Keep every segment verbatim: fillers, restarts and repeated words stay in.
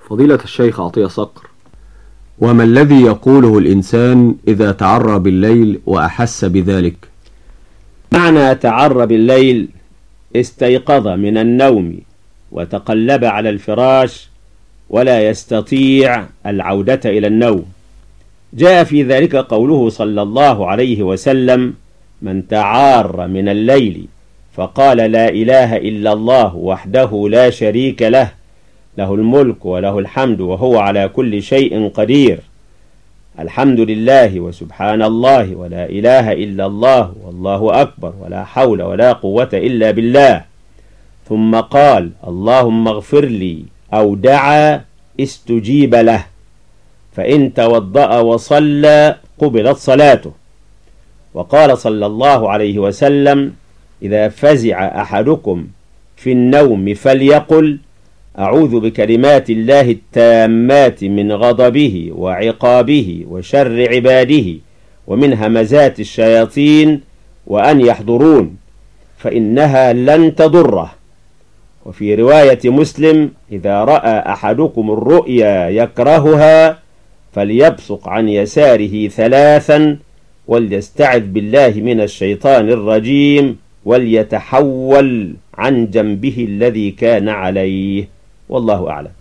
فضيلة الشيخ عطية صقر، وما الذي يقوله الإنسان إذا تعرى بالليل وأحس بذلك؟ معنى تعرى بالليل استيقظ من النوم وتقلب على الفراش ولا يستطيع العودة إلى النوم. جاء في ذلك قوله صلى الله عليه وسلم: من تعار من الليل فقال لا إله إلا الله وحده لا شريك له له الملك وله الحمد وهو على كل شيء قدير، الحمد لله وسبحان الله ولا إله إلا الله والله أكبر ولا حول ولا قوة إلا بالله، ثم قال اللهم اغفر لي أو دعا استجيب له، فإن توضأ وصلى قبلت صلاته. وقال صلى الله عليه وسلم: إذا فزع أحدكم في النوم فليقل أعوذ بكلمات الله التامات من غضبه وعقابه وشر عباده ومن همزات الشياطين وأن يحضرون، فإنها لن تضره. وفي رواية مسلم: إذا رأى أحدكم الرؤيا يكرهها فليبصق عن يساره ثلاثا وليستعذ بالله من الشيطان الرجيم وليتحول عن جنبه الذي كان عليه، والله أعلم.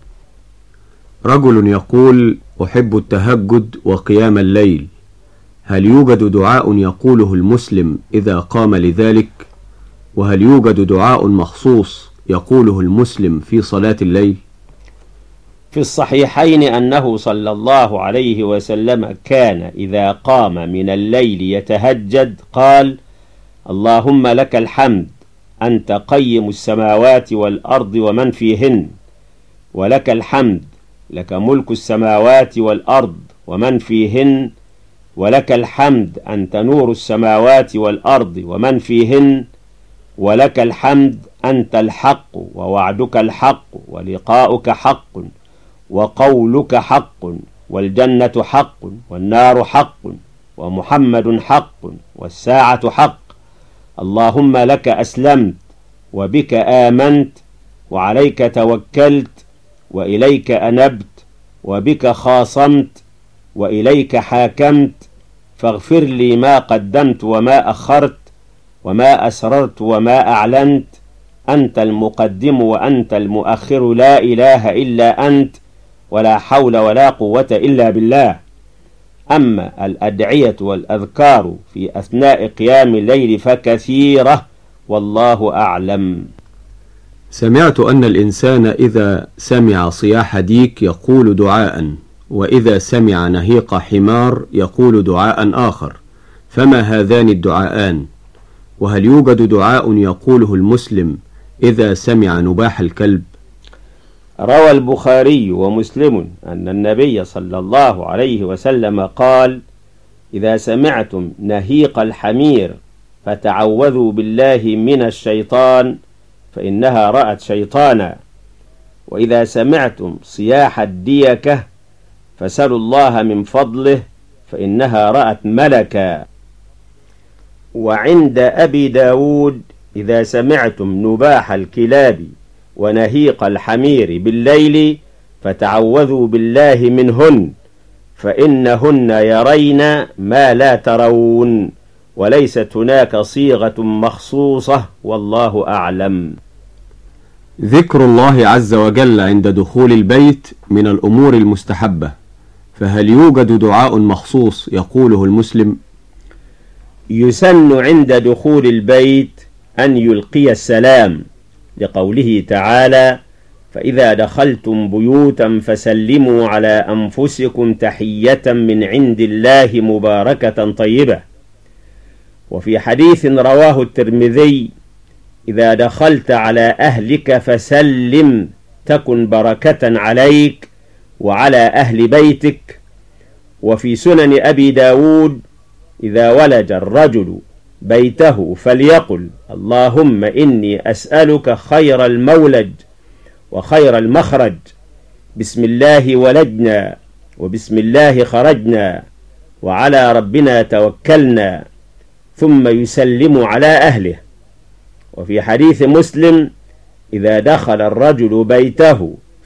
رجل يقول أحب التهجد وقيام الليل، هل يوجد دعاء يقوله المسلم إذا قام لذلك؟ وهل يوجد دعاء مخصوص يقوله المسلم في صلاة الليل؟ في الصحيحين أنه صلى الله عليه وسلم كان إذا قام من الليل يتهجد قال: اللهم لك الحمد أنت قيم السماوات والأرض ومن فيهن، ولك الحمد لك ملك السماوات والأرض ومن فيهن، ولك الحمد أنت نور السماوات والأرض ومن فيهن، ولك الحمد أنت الحق ووعدك الحق ولقاؤك حق وقولك حق والجنة حق والنار حق ومحمد حق والساعة حق، اللهم لك أسلمت وبك آمنت وعليك توكلت وإليك أنبت وبك خاصمت وإليك حاكمت، فاغفر لي ما قدمت وما أخرت وما أسررت وما أعلنت، أنت المقدم وأنت المؤخر لا إله إلا أنت ولا حول ولا قوة إلا بالله. أما الأدعية والأذكار في أثناء قيام الليل فكثيرة، والله أعلم. سمعت أن الإنسان إذا سمع صياح ديك يقول دعاء، وإذا سمع نهيق حمار يقول دعاء آخر، فما هذان الدعاءان؟ وهل يوجد دعاء يقوله المسلم إذا سمع نباح الكلب؟ روى البخاري ومسلم أن النبي صلى الله عليه وسلم قال: إذا سمعتم نهيق الحمير فتعوذوا بالله من الشيطان فإنها رأت شيطانا، وإذا سمعتم صياح الديكة فسلوا الله من فضله فإنها رأت ملكا. وعند أبي داود: إذا سمعتم نباح الكلاب ونهيق الحمير بالليل فتعوذوا بالله منهن فإنهن يرين ما لا ترون، وليست هناك صيغة مخصوصة، والله أعلم. ذكر الله عز وجل عند دخول البيت من الأمور المستحبة، فهل يوجد دعاء مخصوص يقوله المسلم؟ يسن عند دخول البيت أن يلقي السلام، لقوله تعالى: فإذا دخلتم بيوتا فسلموا على أنفسكم تحية من عند الله مباركة طيبة. وفي حديث رواه الترمذي: إذا دخلت على أهلك فسلم تكن بركة عليك وعلى أهل بيتك. وفي سنن أبي داود: إذا ولج الرجل بيته فليقل اللهم إني أسألك خير المولج وخير المخرج، بسم الله ولجنا وبسم الله خرجنا وعلى ربنا توكلنا، ثم يسلم على أهله. وفي حديث مسلم: إذا دخل الرجل بيته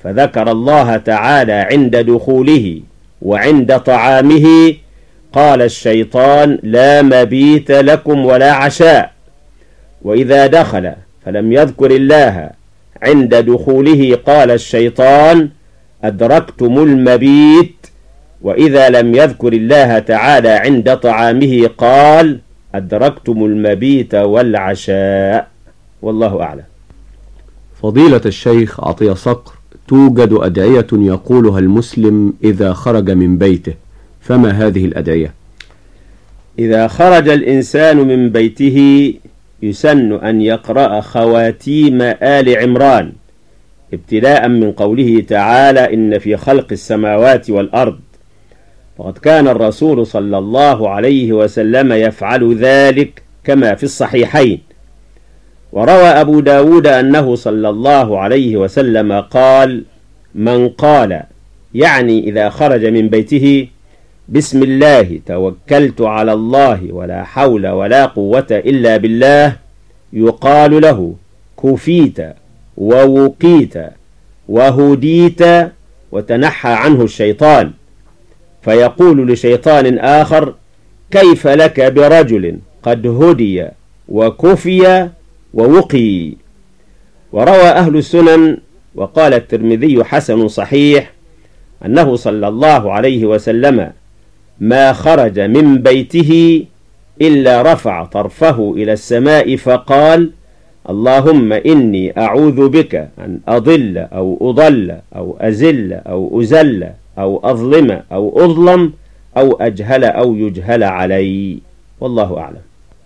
فذكر الله تعالى عند دخوله وعند طعامه قال الشيطان: لا مبيت لكم ولا عشاء. وإذا دخل فلم يذكر الله عند دخوله قال الشيطان: أدركتم المبيت. وإذا لم يذكر الله تعالى عند طعامه قال: أدركتم المبيت والعشاء. والله أعلم. فضيلة الشيخ عطية صقر، توجد أدعية يقولها المسلم إذا خرج من بيته، فما هذه الأدعية؟ إذا خرج الإنسان من بيته يسن أن يقرأ خواتيم آل عمران، ابتداء من قوله تعالى: إن في خلق السماوات والأرض. وقد كان الرسول صلى الله عليه وسلم يفعل ذلك كما في الصحيحين. وروى أبو داود أنه صلى الله عليه وسلم قال: من قال، يعني إذا خرج من بيته: بسم الله توكلت على الله ولا حول ولا قوة إلا بالله، يقال له: كفيت ووقيت وهديت وتنحى عنه الشيطان. فيقول لشيطان آخر: كيف لك برجل قد هدي وكفي ووقي. وروى أهل السنن وقال الترمذي حسن صحيح أنه صلى الله عليه وسلم ما خرج من بيته إلا رفع طرفه إلى السماء فقال: اللهم إني أعوذ بك أن أضل أو أضل أو أزل أو أزل أو أظلم أو أظلم أو أجهل أو يجهل علي. والله أعلم.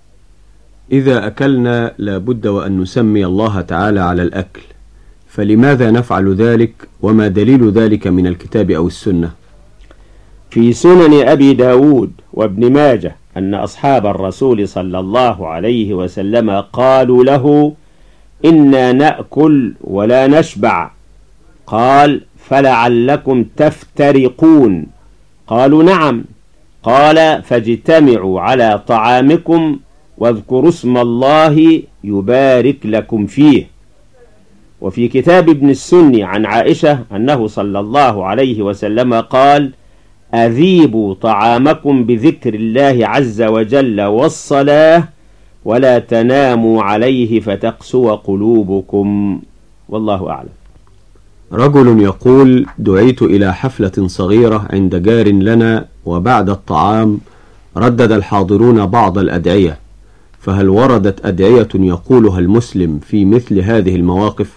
إذا أكلنا لابد وأن نسمي الله تعالى على الأكل، فلماذا نفعل ذلك، وما دليل ذلك من الكتاب أو السنة؟ في سنن أبي داود وابن ماجه أن أصحاب الرسول صلى الله عليه وسلم قالوا له: إنا نأكل ولا نشبع. قال: فلعلكم تفترقون. قالوا: نعم. قال: فاجتمعوا على طعامكم واذكروا اسم الله يبارك لكم فيه. وفي كتاب ابن السني عن عائشة أنه صلى الله عليه وسلم قال: أذيبوا طعامكم بذكر الله عز وجل والصلاة، ولا تناموا عليه فتقسو قلوبكم. والله أعلم. رجل يقول: دعيت إلى حفلة صغيرة عند جار لنا، وبعد الطعام ردد الحاضرون بعض الأدعية، فهل وردت أدعية يقولها المسلم في مثل هذه المواقف؟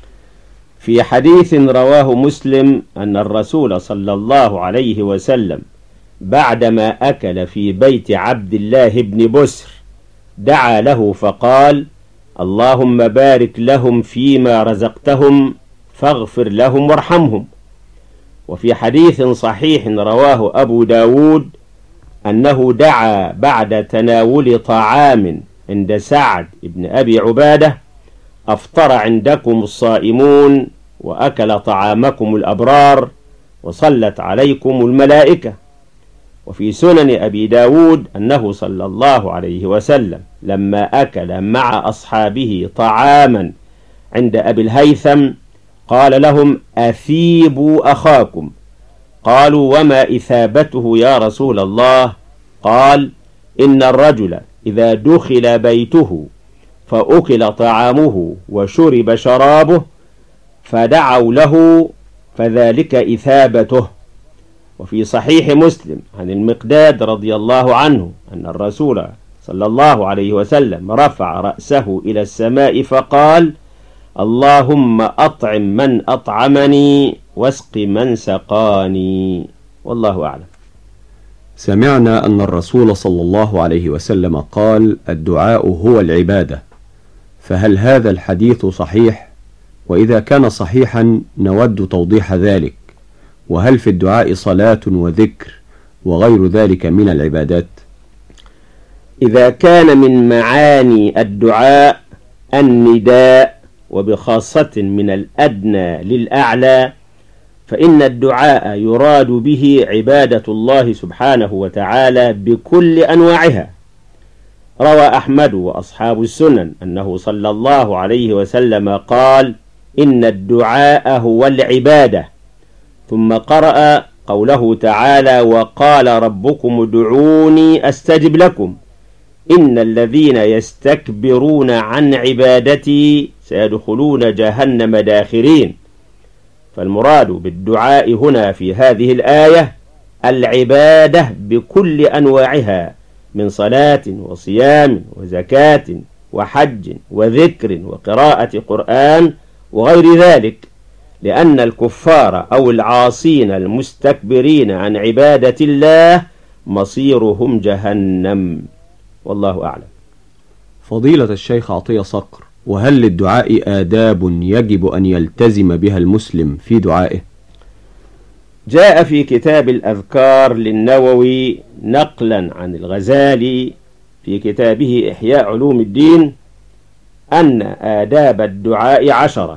في حديث رواه مسلم أن الرسول صلى الله عليه وسلم بعدما أكل في بيت عبد الله بن بسر دعا له فقال: اللهم بارك لهم فيما رزقتهم فاغفر لهم وارحمهم. وفي حديث صحيح رواه أبو داود أنه دعا بعد تناول طعام عند سعد بن أبي عبادة: أفطر عندكم الصائمون وأكل طعامكم الأبرار وصلت عليكم الملائكة. وفي سنن أبي داود أنه صلى الله عليه وسلم لما أكل مع أصحابه طعاما عند أبي الهيثم قال لهم: أثيبوا أخاكم. قالوا: وما إثابته يا رسول الله؟ قال: إن الرجل إذا دخل بيته فأكل طعامه وشرب شرابه فدعوا له فذلك إثابته. وفي صحيح مسلم عن المقداد رضي الله عنه أن الرسول صلى الله عليه وسلم رفع رأسه إلى السماء فقال: اللهم أطعم من أطعمني واسق من سقاني. والله أعلم. سمعنا أن الرسول صلى الله عليه وسلم قال: الدعاء هو العبادة، فهل هذا الحديث صحيح؟ وإذا كان صحيحا نود توضيح ذلك، وهل في الدعاء صلاة وذكر وغير ذلك من العبادات؟ إذا كان من معاني الدعاء النداء، وبخاصة من الأدنى للأعلى، فإن الدعاء يراد به عبادة الله سبحانه وتعالى بكل أنواعها. روى أحمد وأصحاب السنن أنه صلى الله عليه وسلم قال: إن الدعاء هو العبادة. ثم قرأ قوله تعالى: وقال ربكم ادعوني أستجب لكم إن الذين يستكبرون عن عبادتي سيدخلون جهنم داخرين. فالمراد بالدعاء هنا في هذه الآية العبادة بكل أنواعها من صلاة وصيام وزكاة وحج وذكر وقراءة قرآن وغير ذلك، لأن الكفار أو العاصين المستكبرين عن عبادة الله مصيرهم جهنم، والله أعلم. فضيلة الشيخ عطية صقر، وهل للدعاء آداب يجب أن يلتزم بها المسلم في دعائه؟ جاء في كتاب الأذكار للنووي نقلا عن الغزالي في كتابه إحياء علوم الدين أن آداب الدعاء عشرة.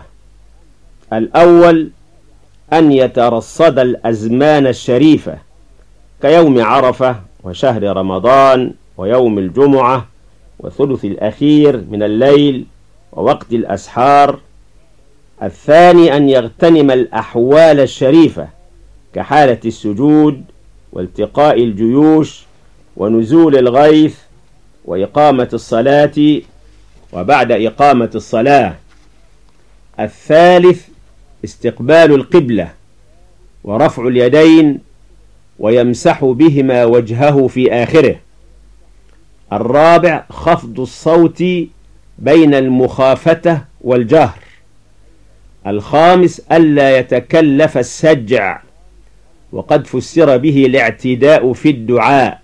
الأول أن يترصد الأزمان الشريفة كيوم عرفة وشهر رمضان ويوم الجمعة وثلث الأخير من الليل ووقت الأسحار. الثاني أن يغتنم الأحوال الشريفة كحالة السجود والتقاء الجيوش ونزول الغيث وإقامة الصلاة وبعد إقامة الصلاة. الثالث استقبال القبلة ورفع اليدين ويمسح بهما وجهه في آخره. الرابع خفض الصوت بين المخافتة والجهر. الخامس ألا يتكلف السجع، وقد فسر به الاعتداء في الدعاء.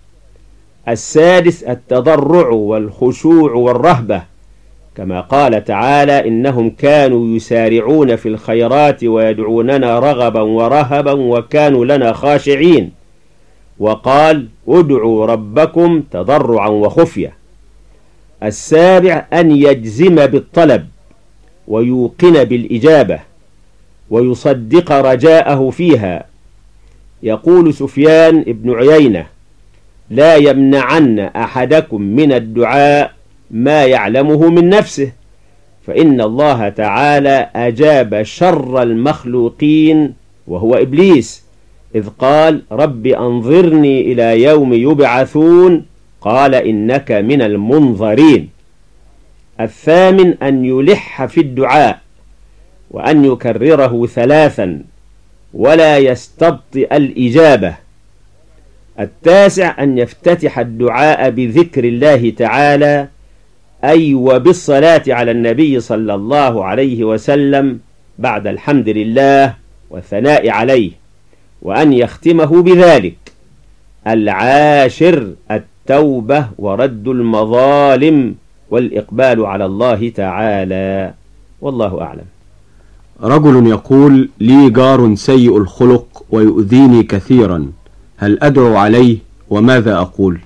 السادس التضرع والخشوع والرهبة، كما قال تعالى: إنهم كانوا يسارعون في الخيرات ويدعوننا رغبا ورهبا وكانوا لنا خاشعين. وقال: ادعوا ربكم تضرعا وخفية. السابع أن يجزم بالطلب ويوقن بالإجابة ويصدق رجاءه فيها. يقول سفيان بن عيينة: لا يمنعن أحدكم من الدعاء ما يعلمه من نفسه، فإن الله تعالى أجاب شر المخلوقين وهو إبليس إذ قال: رب أنظرني إلى يوم يبعثون، قال: إنك من المنظرين. الثامن أن يلح في الدعاء وأن يكرره ثلاثا ولا يستبطئ الإجابة. التاسع أن يفتتح الدعاء بذكر الله تعالى، أي وبالصلاة على النبي صلى الله عليه وسلم بعد الحمد لله والثناء عليه، وأن يختمه بذلك. العاشر التوبة ورد المظالم والإقبال على الله تعالى، والله أعلم. رجل يقول: لي جار سيء الخلق ويؤذيني كثيرا، هل أدعو عليه وماذا أقول؟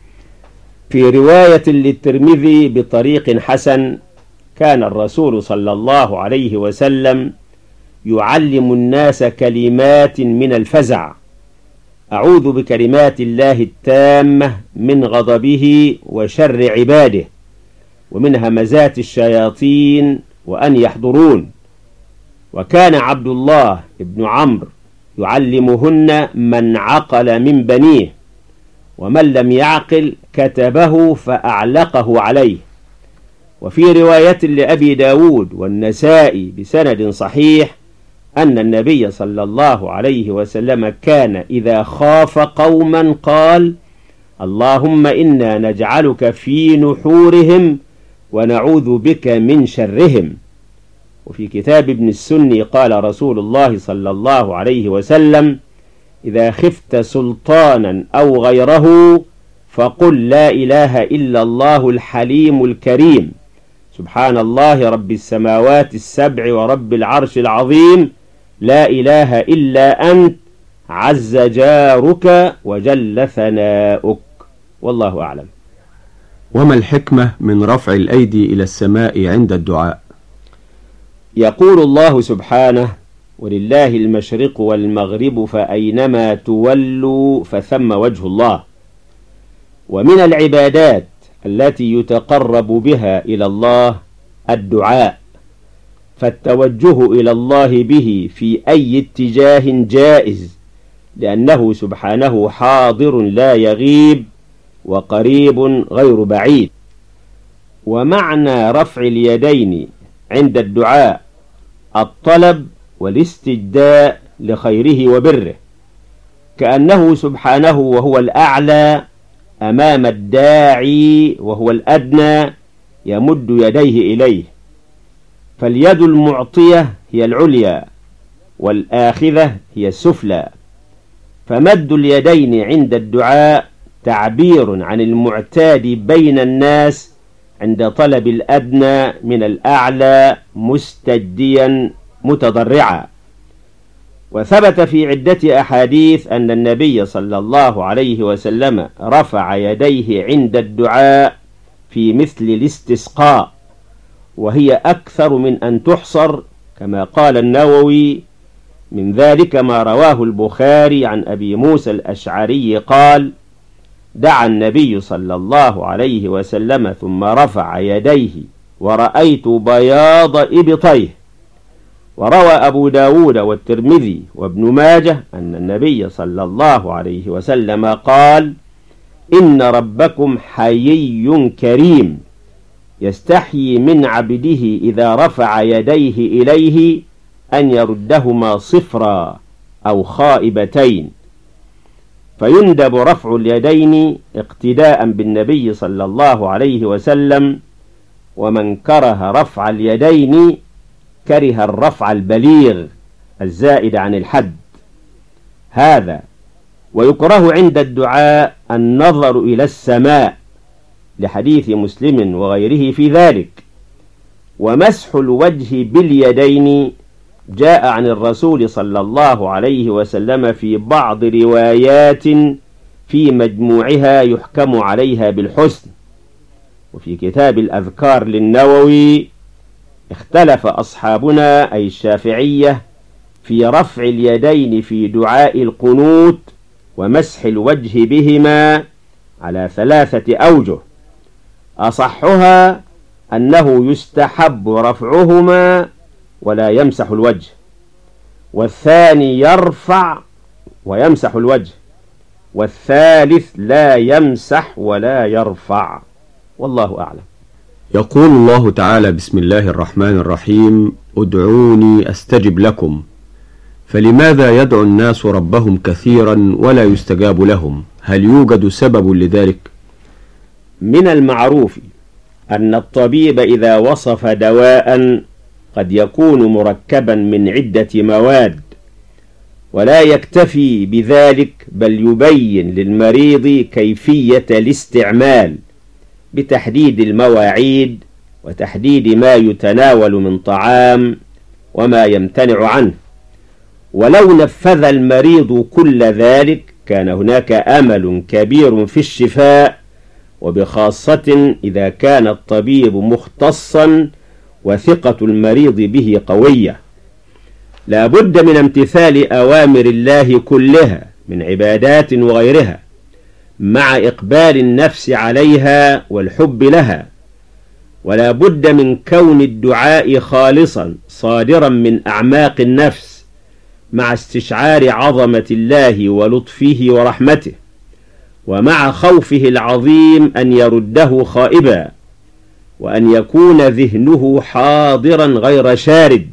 في رواية للترمذي بطريق حسن كان الرسول صلى الله عليه وسلم يعلم الناس كلمات من الفزع: أعوذ بكلمات الله التامة من غضبه وشر عباده ومن همزات الشياطين وأن يحضرون. وكان عبد الله بن عمرو يعلمهن من عقل من بنيه، ومن لم يعقل كتبه فأعلقه عليه. وفي رواية لأبي داود والنسائي بسند صحيح أن النبي صلى الله عليه وسلم كان إذا خاف قوما قال: اللهم إنا نجعلك في نحورهم ونعوذ بك من شرهم. وفي كتاب ابن السني قال رسول الله صلى الله عليه وسلم: إذا خفت سلطانا أو غيره فقل لا إله إلا الله الحليم الكريم، سبحان الله رب السماوات السبع ورب العرش العظيم، لا إله إلا أنت، عز جارك وجل ثناؤك، والله أعلم. وما الحكمة من رفع الأيدي إلى السماء عند الدعاء؟ يقول الله سبحانه: ولله المشرق والمغرب فأينما تولوا فثم وجه الله. ومن العبادات التي يتقرب بها إلى الله الدعاء، فالتوجه إلى الله به في أي اتجاه جائز، لأنه سبحانه حاضر لا يغيب وقريب غير بعيد. ومعنى رفع اليدين عند الدعاء الطلب والاستجداء لخيره وبره، كأنه سبحانه وهو الأعلى أمام الداعي وهو الأدنى يمد يديه إليه، فاليد المعطية هي العليا والآخذة هي السفلى، فمد اليدين عند الدعاء تعبير عن المعتاد بين الناس عند طلب الأدنى من الأعلى مستجديا متضرعا. وثبت في عدة أحاديث أن النبي صلى الله عليه وسلم رفع يديه عند الدعاء في مثل الاستسقاء، وهي أكثر من أن تحصر، كما قال النووي: من ذلك ما رواه البخاري عن أبي موسى الأشعري قال: دعا النبي صلى الله عليه وسلم ثم رفع يديه ورأيت بياض إبطيه. وروى أبو داود والترمذي وابن ماجه أن النبي صلى الله عليه وسلم قال: إن ربكم حيي كريم يستحيي من عبده إذا رفع يديه إليه أن يردهما صفرا أو خائبتين. فيندب رفع اليدين اقتداء بالنبي صلى الله عليه وسلم، ومن كره رفع اليدين كره الرفع البليغ الزائد عن الحد. هذا ويكره عند الدعاء النظر إلى السماء لحديث مسلم وغيره في ذلك. ومسح الوجه باليدين جاء عن الرسول صلى الله عليه وسلم في بعض روايات في مجموعها يحكم عليها بالحسن. وفي كتاب الأذكار للنووي اختلف أصحابنا أي الشافعية في رفع اليدين في دعاء القنوت ومسح الوجه بهما على ثلاثة أوجه، أصحها أنه يستحب رفعهما ولا يمسح الوجه، والثاني يرفع ويمسح الوجه، والثالث لا يمسح ولا يرفع، والله أعلم. يقول الله تعالى: بسم الله الرحمن الرحيم: ادعوني أستجب لكم. فلماذا يدعو الناس ربهم كثيرا ولا يستجاب لهم؟ هل يوجد سبب لذلك؟ من المعروف أن الطبيب إذا وصف دواء قد يكون مركبا من عدة مواد، ولا يكتفي بذلك بل يبين للمريض كيفية الاستعمال بتحديد المواعيد وتحديد ما يتناول من طعام وما يمتنع عنه. ولو نفذ المريض كل ذلك كان هناك أمل كبير في الشفاء، وبخاصة إذا كان الطبيب مختصا وثقة المريض به قوية. لا بد من امتثال أوامر الله كلها من عبادات وغيرها، مع إقبال النفس عليها والحب لها. ولا بد من كون الدعاء خالصا صادرا من أعماق النفس، مع استشعار عظمة الله ولطفه ورحمته، ومع خوفه العظيم أن يرده خائبا، وأن يكون ذهنه حاضرا غير شارد،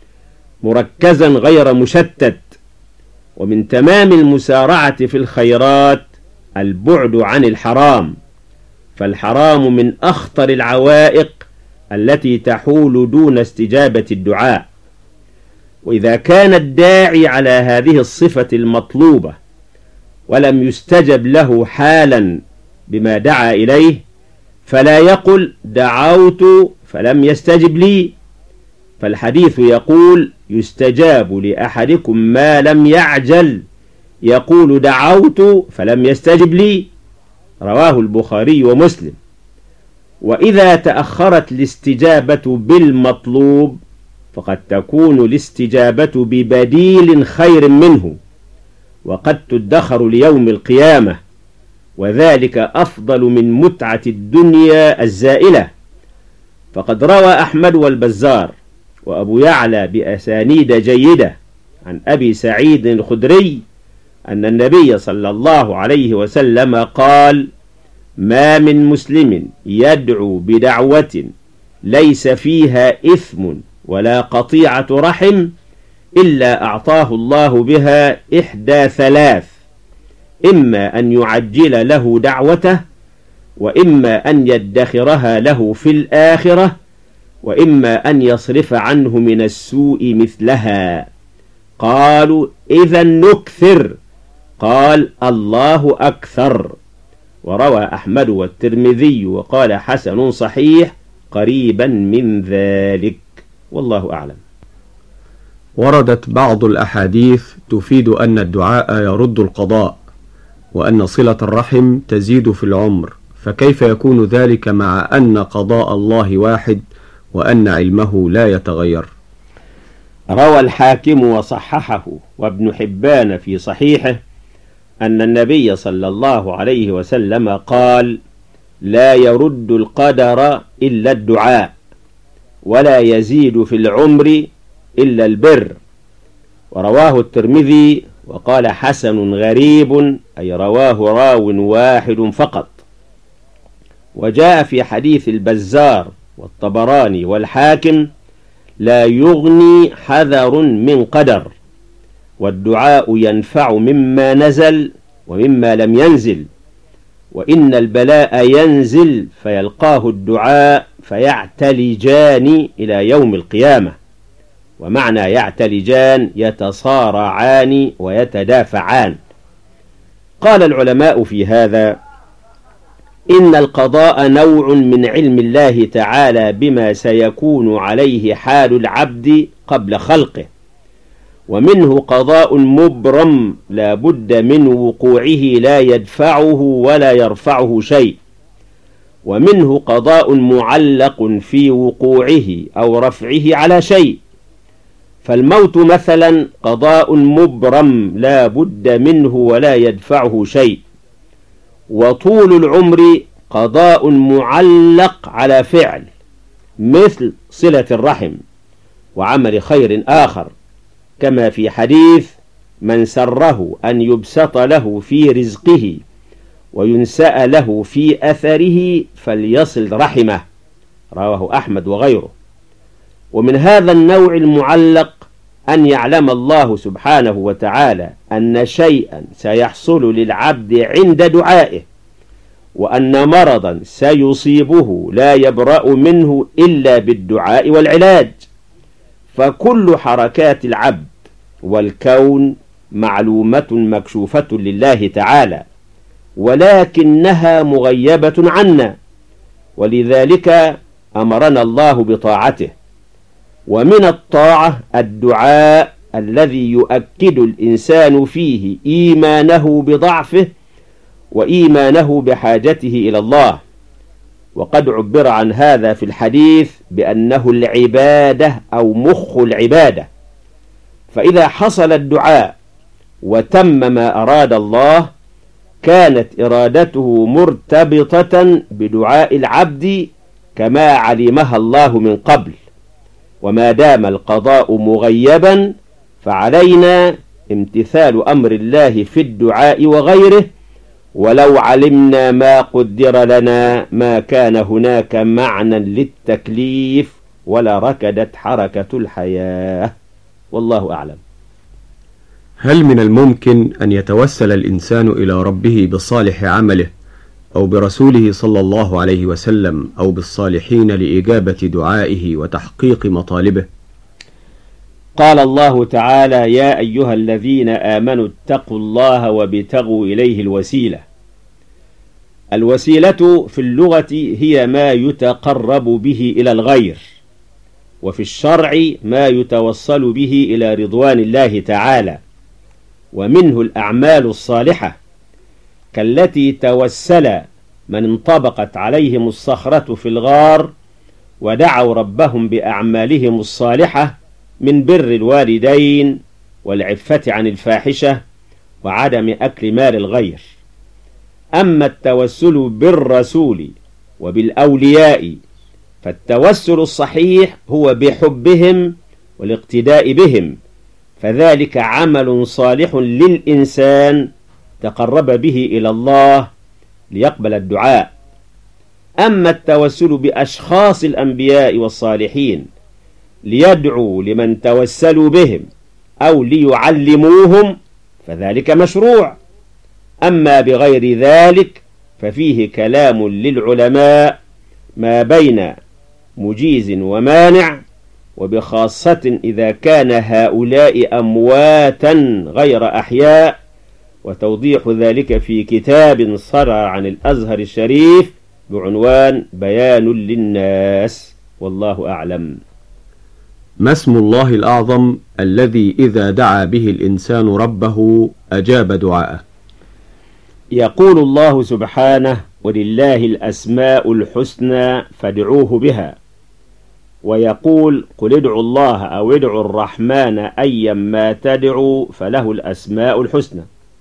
مركزا غير مشتت. ومن تمام المسارعة في الخيرات البعد عن الحرام، فالحرام من أخطر العوائق التي تحول دون استجابة الدعاء. وإذا كان الداعي على هذه الصفة المطلوبة ولم يستجب له حالا بما دعا إليه، فلا يقل دعوت فلم يستجب لي، فالحديث يقول يستجاب لأحدكم ما لم يعجل، يقول دعوت فلم يستجب لي، رواه البخاري ومسلم. وإذا تأخرت الاستجابة بالمطلوب فقد تكون الاستجابة ببديل خير منه، وقد تدخر ليوم القيامة، وذلك أفضل من متعة الدنيا الزائلة. فقد روى أحمد والبزار وأبو يعلى بأسانيد جيدة عن أبي سعيد الخدري أن النبي صلى الله عليه وسلم قال: ما من مسلم يدعو بدعوة ليس فيها إثم ولا قطيعة رحم إلا أعطاه الله بها إحدى ثلاث: إما أن يعجل له دعوته، وإما أن يدخرها له في الآخرة، وإما أن يصرف عنه من السوء مثلها. قالوا: إذا نكثر. قال: الله أكثر. وروى أحمد والترمذي وقال: حسن صحيح قريبا من ذلك، والله أعلم. وردت بعض الأحاديث تفيد أن الدعاء يرد القضاء، وأن صلة الرحم تزيد في العمر، فكيف يكون ذلك مع أن قضاء الله واحد وأن علمه لا يتغير؟ روى الحاكم وصححه وابن حبان في صحيحه أن النبي صلى الله عليه وسلم قال: لا يرد القدر إلا الدعاء، ولا يزيد في العمر إلا البر. ورواه الترمذي وقال: حسن غريب، أي رواه راو واحد فقط. وجاء في حديث البزار والطبراني والحاكم: لا يغني حذر من قدر، والدعاء ينفع مما نزل ومما لم ينزل، وإن البلاء ينزل فيلقاه الدعاء فيعتلجان إلى يوم القيامة. ومعنى يعتلجان يتصارعان ويتدافعان. قال العلماء في هذا: إن القضاء نوع من علم الله تعالى بما سيكون عليه حال العبد قبل خلقه، ومنه قضاء مبرم لا بد من وقوعه لا يدفعه ولا يرفعه شيء، ومنه قضاء معلق في وقوعه أو رفعه على شيء. فالموت مثلا قضاء مبرم لا بد منه ولا يدفعه شيء، وطول العمر قضاء معلق على فعل مثل صلة الرحم وعمل خير آخر، كما في حديث: من سره أن يبسط له في رزقه وينسأ له في أثره فليصل رحمه، رواه أحمد وغيره. ومن هذا النوع المعلق أن يعلم الله سبحانه وتعالى أن شيئا سيحصل للعبد عند دعائه، وأن مرضا سيصيبه لا يبرأ منه إلا بالدعاء والعلاج. فكل حركات العبد والكون معلومة مكشوفة لله تعالى، ولكنها مغيبة عنا، ولذلك أمرنا الله بطاعته. ومن الطاعة الدعاء الذي يؤكد الإنسان فيه إيمانه بضعفه وإيمانه بحاجته إلى الله. وقد عبر عن هذا في الحديث بأنه العبادة أو مخ العبادة. فإذا حصل الدعاء وتم ما أراد الله، كانت إرادته مرتبطة بدعاء العبد كما علمها الله من قبل. وما دام القضاء مغيبا فعلينا امتثال أمر الله في الدعاء وغيره، ولو علمنا ما قدر لنا ما كان هناك معنى للتكليف ولا ركدت حركة الحياة، والله أعلم. هل من الممكن أن يتوسل الإنسان إلى ربه بصالح عمله أو برسوله صلى الله عليه وسلم أو بالصالحين لإجابة دعائه وتحقيق مطالبه؟ قال الله تعالى: يا أيها الذين آمنوا اتقوا الله وابتغوا إليه الوسيلة. الوسيلة في اللغة هي ما يتقرب به إلى الغير، وفي الشرع ما يتوصل به إلى رضوان الله تعالى. ومنه الأعمال الصالحة كالتي توسل من انطبقت عليهم الصخرة في الغار ودعوا ربهم بأعمالهم الصالحة من بر الوالدين والعفة عن الفاحشة وعدم أكل مال الغير. أما التوسل بالرسول وبالأولياء فالتوسل الصحيح هو بحبهم والاقتداء بهم، فذلك عمل صالح للإنسان تقرب به إلى الله ليقبل الدعاء. أما التوسل بأشخاص الأنبياء والصالحين ليدعوا لمن توسلوا بهم أو ليعلموهم فذلك مشروع. أما بغير ذلك ففيه كلام للعلماء ما بين مجيز ومانع، وبخاصة إذا كان هؤلاء أمواتا غير أحياء، وتوضيح ذلك في كتاب صدر عن الأزهر الشريف بعنوان بيان للناس، والله أعلم. ما اسم الله الأعظم الذي إذا دعا به الإنسان ربه أجاب دعاءه؟ يقول الله سبحانه: ولله الأسماء الحسنى فادعوه بها. ويقول: قل ادعوا الله أو ادعوا الرحمن أيما تدعوا فله الأسماء الحسنى.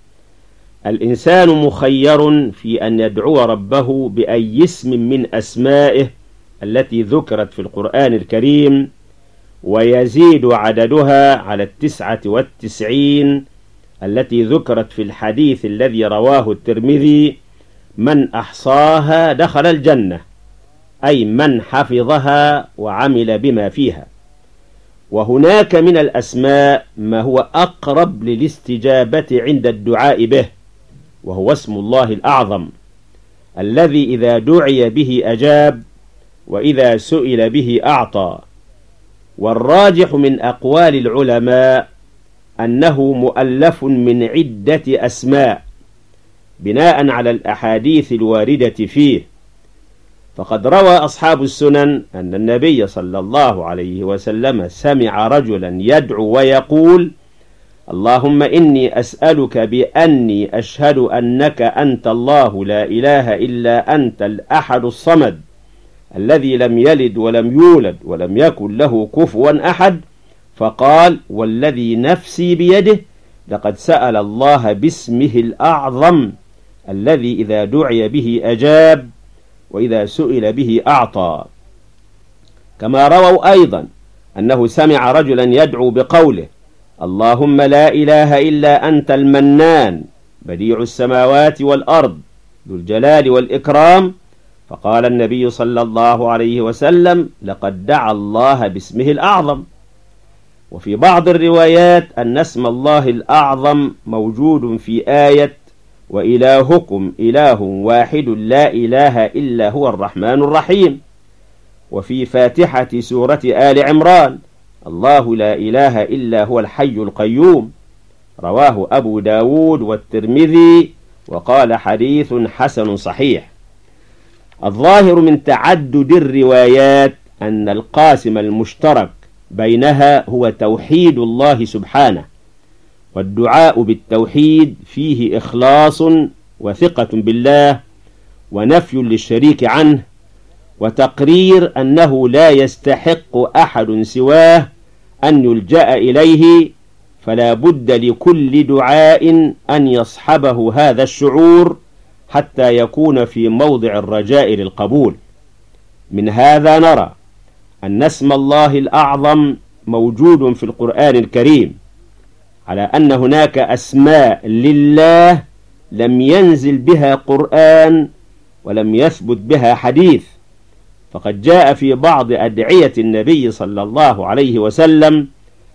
الإنسان مخير في أن يدعو ربه بأي اسم من أسمائه التي ذكرت في القرآن الكريم، ويزيد عددها على التسعة والتسعين التي ذكرت في الحديث الذي رواه الترمذي: من أحصاها دخل الجنة، أي من حفظها وعمل بما فيها. وهناك من الأسماء ما هو أقرب للاستجابة عند الدعاء به، وهو اسم الله الأعظم الذي إذا دعي به أجاب، وإذا سئل به أعطى. والراجح من أقوال العلماء أنه مؤلف من عدة أسماء بناء على الأحاديث الواردة فيه. فقد روى أصحاب السنن أن النبي صلى الله عليه وسلم سمع رجلا يدعو ويقول: اللهم إني أسألك بأني أشهد أنك أنت الله لا إله إلا أنت الأحد الصمد الذي لم يلد ولم يولد ولم يكن له كفوا أحد. فقال: والذي نفسي بيده لقد سأل الله باسمه الأعظم الذي إذا دعي به أجاب، وإذا سئل به أعطى. كما رووا أيضا أنه سمع رجلا يدعو بقوله: اللهم لا إله إلا أنت المنان بديع السماوات والأرض ذو الجلال والإكرام. فقال النبي صلى الله عليه وسلم: لقد دعا الله باسمه الأعظم. وفي بعض الروايات أن اسم الله الأعظم موجود في آية: وإلهكم إله واحد لا إله إلا هو الرحمن الرحيم. وفي فاتحة سورة آل عمران: الله لا إله إلا هو الحي القيوم. رواه أبو داود والترمذي وقال حديث حسن صحيح. الظاهر من تعدد الروايات أن القاسم المشترك بينها هو توحيد الله سبحانه، والدعاء بالتوحيد فيه إخلاص وثقة بالله ونفي للشريك عنه، وتقرير أنه لا يستحق أحد سواه أن يلجأ إليه، فلا بد لكل دعاء أن يصحبه هذا الشعور حتى يكون في موضع الرجاء للقبول. من هذا نرى أن اسم الله الأعظم موجود في القرآن الكريم، على أن هناك أسماء لله لم ينزل بها قرآن ولم يثبت بها حديث. فقد جاء في بعض أدعية النبي صلى الله عليه وسلم: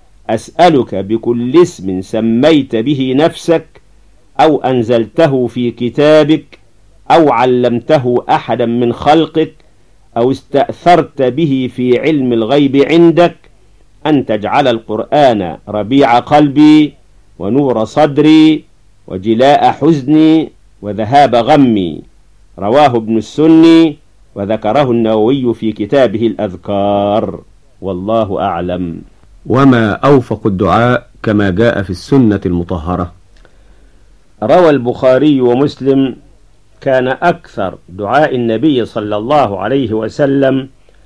أسألك بكل اسم سميت به نفسك أو أنزلته في كتابك أو علمته أحدا من خلقك أو استأثرت به في علم الغيب عندك أن تجعل القرآن ربيع قلبي ونور صدري وجلاء حزني وذهاب غمي. رواه ابن السني وذكره النووي في كتابه الأذكار، والله أعلم. وما أوفق الدعاء كما جاء في السنة المطهرة؟ روى البخاري ومسلم: كان أكثر دعاء النبي صلى الله عليه وسلم: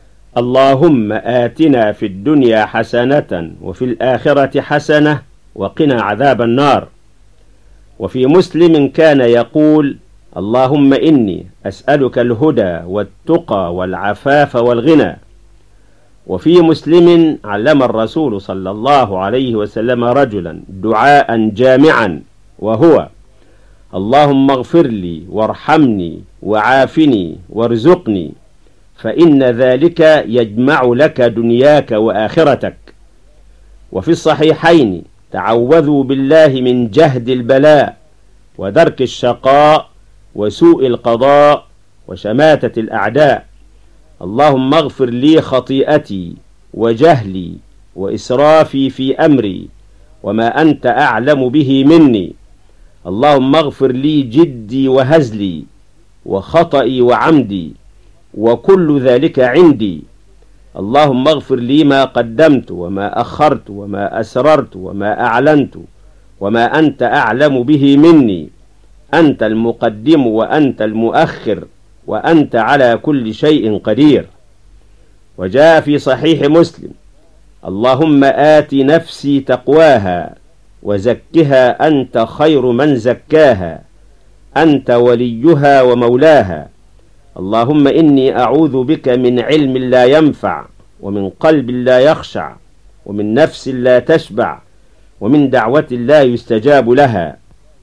اللهم آتنا في الدنيا حسنة وفي الآخرة حسنة وقنا عذاب النار. وفي مسلم كان يقول: اللهم إني أسألك الهدى والتقى والعفاف والغنى. وفي مسلم علم الرسول صلى الله عليه وسلم رجلا دعاء جامعا، وهو: اللهم اغفر لي وارحمني وعافني وارزقني، فإن ذلك يجمع لك دنياك وآخرتك. وفي الصحيحين: تعوذوا بالله من جهد البلاء ودرك الشقاء وسوء القضاء وشماتة الأعداء. اللهم اغفر لي خطيئتي وجهلي وإسرافي في أمري وما أنت أعلم به مني. اللهم اغفر لي جدي وهزلي وخطئي وعمدي، وكل ذلك عندي. اللهم اغفر لي ما قدمت وما أخرت وما أسررت وما أعلنت وما أنت أعلم به مني. أنت المقدم وأنت المؤخر، وأنت على كل شيء قدير. وجاء في صحيح مسلم: اللهم آت نفسي تقواها وزكها أنت خير من زكاها، أنت وليها ومولاها. اللهم إني أعوذ بك من علم لا ينفع، ومن قلب لا يخشع، ومن نفس لا تشبع، ومن دعوة لا يستجاب لها.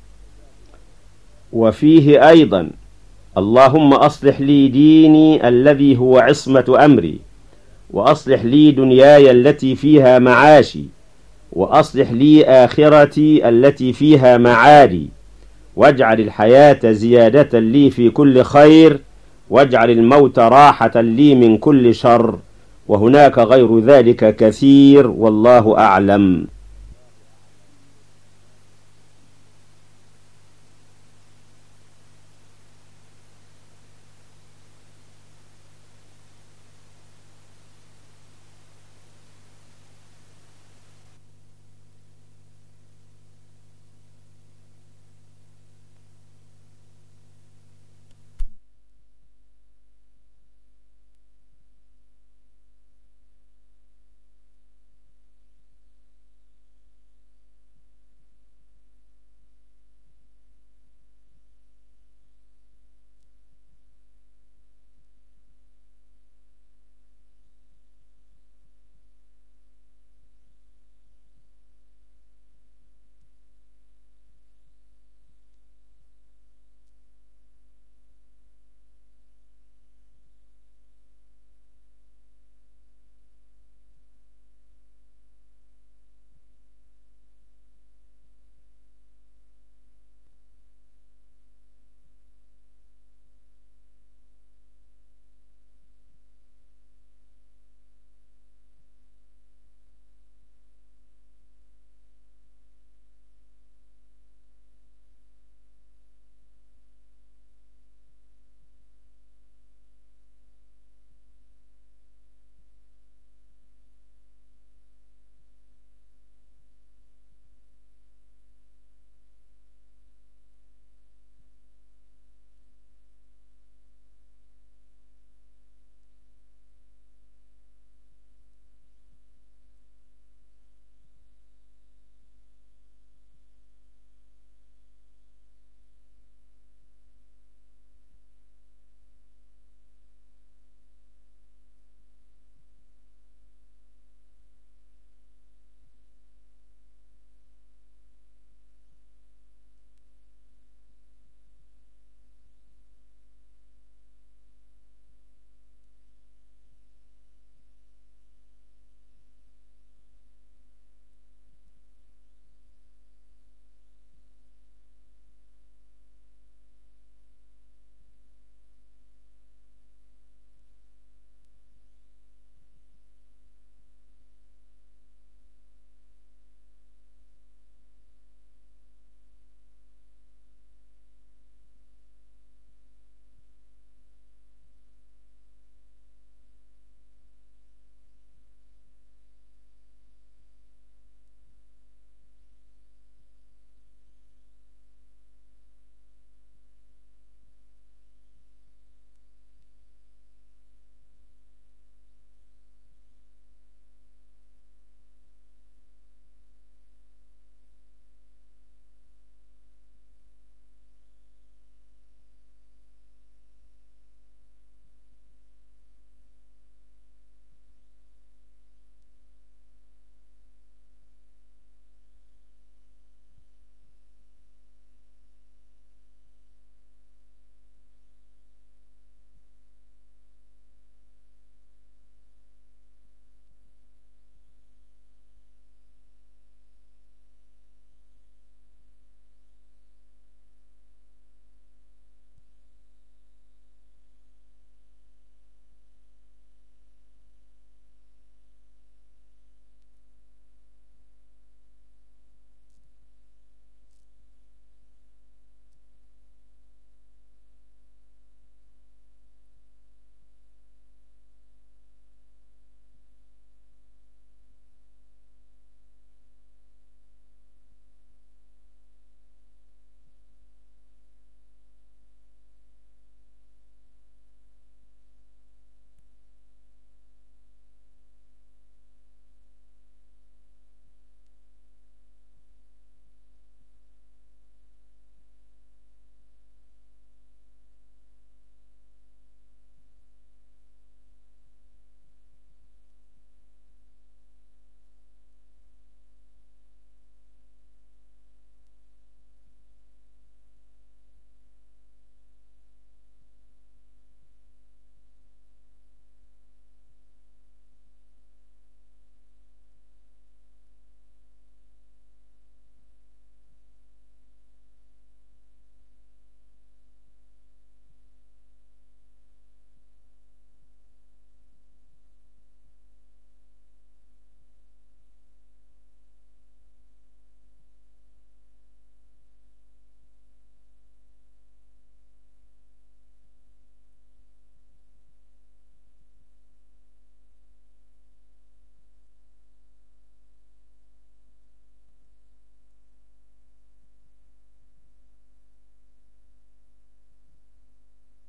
وفيه أيضا: اللهم أصلح لي ديني الذي هو عصمة أمري، وأصلح لي دنياي التي فيها معاشي، وأصلح لي آخرتي التي فيها معادي، واجعل الحياة زيادة لي في كل خير، واجعل الموت راحة لي من كل شر. وهناك غير ذلك كثير، والله أعلم.